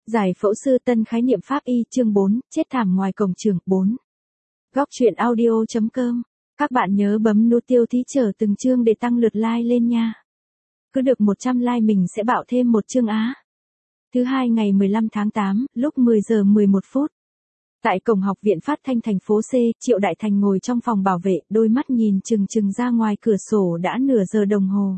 Giải phẫu sư tân khái niệm pháp y chương 4, chết thảm ngoài cổng trường 4. Góc truyện audio.com. Các bạn nhớ bấm nút tiêu thí trở từng chương để tăng lượt like lên nha. Cứ được 100 like mình sẽ bảo thêm một chương á. Thứ hai ngày 15 tháng 8, lúc 10 giờ 11 phút. Tại cổng học viện Phát thanh thành phố C, Triệu Đại Thành ngồi trong phòng bảo vệ, đôi mắt nhìn chừng chừng ra ngoài cửa sổ đã nửa giờ đồng hồ.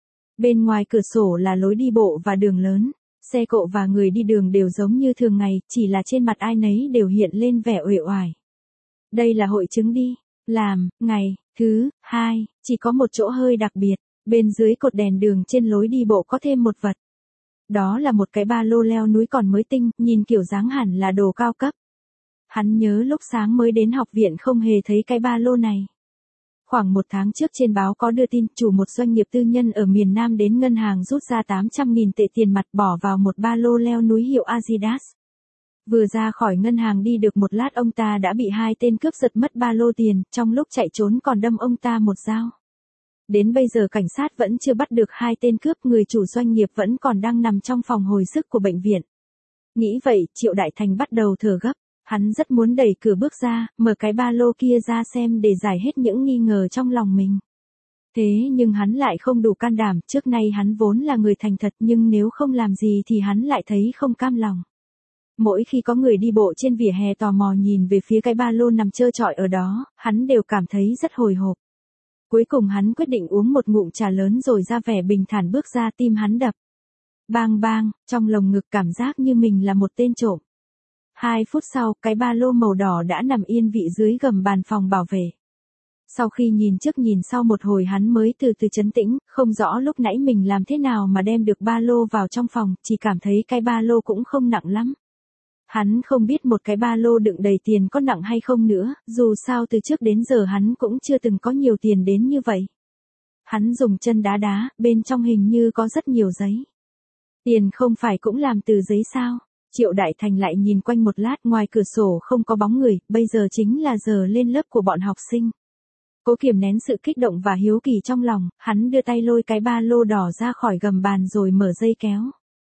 Bên ngoài cửa sổ là lối đi bộ và đường lớn. Xe cộ và người đi đường đều giống như thường ngày, chỉ là trên mặt ai nấy đều hiện lên vẻ uể oải. Đây là hội chứng đi làm, ngày thứ 2, chỉ có một chỗ hơi đặc biệt, bên dưới cột đèn đường trên lối đi bộ có thêm một vật. Đó là một cái ba lô leo núi còn mới tinh, nhìn kiểu dáng hẳn là đồ cao cấp. Hắn nhớ lúc sáng mới đến học viện không hề thấy cái ba lô này. Khoảng một tháng trước trên báo có đưa tin chủ một doanh nghiệp tư nhân ở miền Nam đến ngân hàng rút ra 800.000 tệ tiền mặt bỏ vào một ba lô leo núi hiệu Adidas. Vừa ra khỏi ngân hàng đi được một lát ông ta đã bị hai tên cướp giật mất ba lô tiền, trong lúc chạy trốn còn đâm ông ta một dao. Đến bây giờ cảnh sát vẫn chưa bắt được hai tên cướp, người chủ doanh nghiệp vẫn còn đang nằm trong phòng hồi sức của bệnh viện. Nghĩ vậy, Triệu Đại Thành bắt đầu thở gấp. Hắn rất muốn đẩy cửa bước ra, mở cái ba lô kia ra xem để giải hết những nghi ngờ trong lòng mình. Thế nhưng hắn lại không đủ can đảm, trước nay hắn vốn là người thành thật nhưng nếu không làm gì thì hắn lại thấy không cam lòng. Mỗi khi có người đi bộ trên vỉa hè tò mò nhìn về phía cái ba lô nằm trơ trọi ở đó, hắn đều cảm thấy rất hồi hộp. Cuối cùng hắn quyết định uống một ngụm trà lớn rồi ra vẻ bình thản bước ra, tim hắn đập. Bang bang, trong lồng ngực cảm giác như mình là một tên trộm. 2 phút sau, cái ba lô màu đỏ đã nằm yên vị dưới gầm bàn phòng bảo vệ. Sau khi nhìn trước nhìn sau một hồi hắn mới từ từ trấn tĩnh, không rõ lúc nãy mình làm thế nào mà đem được ba lô vào trong phòng, chỉ cảm thấy cái ba lô cũng không nặng lắm. Hắn không biết một cái ba lô đựng đầy tiền có nặng hay không nữa, dù sao từ trước đến giờ hắn cũng chưa từng có nhiều tiền đến như vậy. Hắn dùng chân đá đá, bên trong hình như có rất nhiều giấy. Tiền không phải cũng làm từ giấy sao? Triệu Đại Thành lại nhìn quanh một lát, ngoài cửa sổ không có bóng người, bây giờ chính là giờ lên lớp của bọn học sinh. Cố kiềm nén sự kích động và hiếu kỳ trong lòng, hắn đưa tay lôi cái ba lô đỏ ra khỏi gầm bàn rồi mở dây kéo.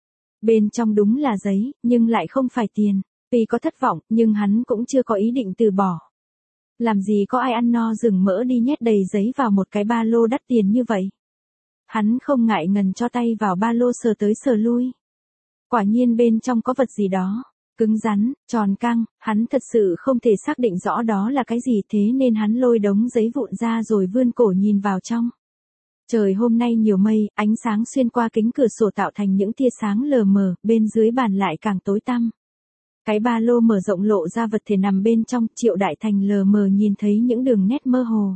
Bên trong đúng là giấy, nhưng lại không phải tiền. Tuy có thất vọng, nhưng hắn cũng chưa có ý định từ bỏ. Làm gì có ai ăn no rừng mỡ đi nhét đầy giấy vào một cái ba lô đắt tiền như vậy. Hắn không ngại ngần cho tay vào ba lô sờ tới sờ lui. Quả nhiên bên trong có vật gì đó, cứng rắn, tròn căng, hắn thật sự không thể xác định rõ đó là cái gì, thế nên hắn lôi đống giấy vụn ra rồi vươn cổ nhìn vào trong. Trời hôm nay nhiều mây, ánh sáng xuyên qua kính cửa sổ tạo thành những tia sáng lờ mờ, bên dưới bàn lại càng tối tăm. Cái ba lô mở rộng lộ ra vật thể nằm bên trong, Triệu Đại Thành lờ mờ nhìn thấy những đường nét mơ hồ.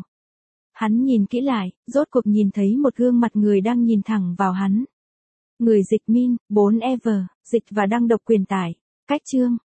Hắn nhìn kỹ lại, rốt cuộc nhìn thấy một gương mặt người đang nhìn thẳng vào hắn. Người dịch Min, 4 Ever, dịch và đăng độc quyền tải. Cách chương.